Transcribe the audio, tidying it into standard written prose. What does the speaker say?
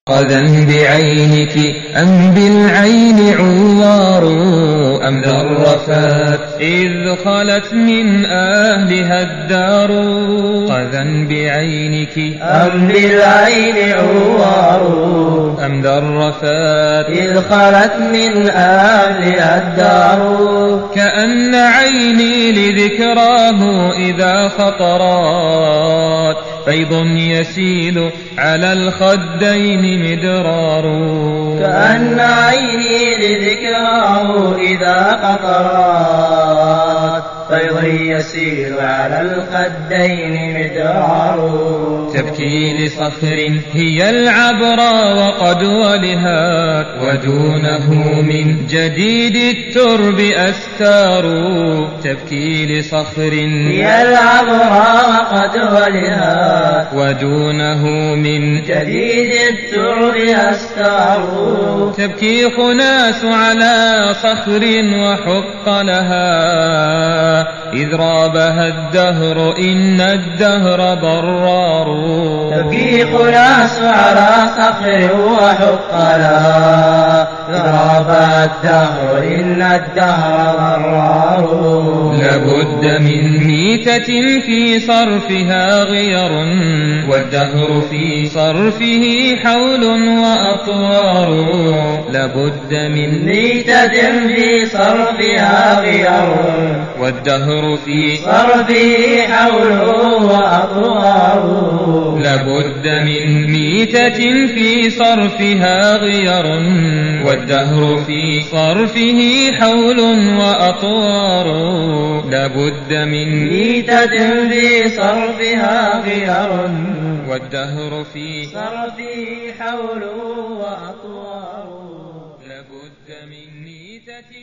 قذا بعينك أم بالعين عوار أم ذرفات إذ خلت من أهلها الدار. قذا بعينك أم بالعين عوار أم ذرفات إذ خلت من أهلها الدار. كأن عيني لذكراه إذا خطرات فيض يسيل على الخدين مدرار. كأن عيني لذكراه إذا خطرات فيض يسيل على الخدين مدرار. تبكي لصخر هي العبرى وقد ولهات ودونه من جديد الترب أستار. تبكي لصخر هي العبرى وقد ولهات ودونه من جديد الترب أستار. تبكي خناس على صخر وحق لها إذ رابها الدهر إن الدهر ضرار. تبكي خناس على صخر وحق لها إذ رابها الدهر إن الدهر ضرار. لابد من ميتة في صرفها غير والدهر في صرفه حول وأطوار. لابد من ميتة في صرفها غير والدهر في صرفه حول وأطوار. لابد من ميتة في صرفها غير والدهر في صرفه حول وأطوار. لابد من ميتة في صرفها غير والدهر في صرفه حول وأطوار. لابد من ميتة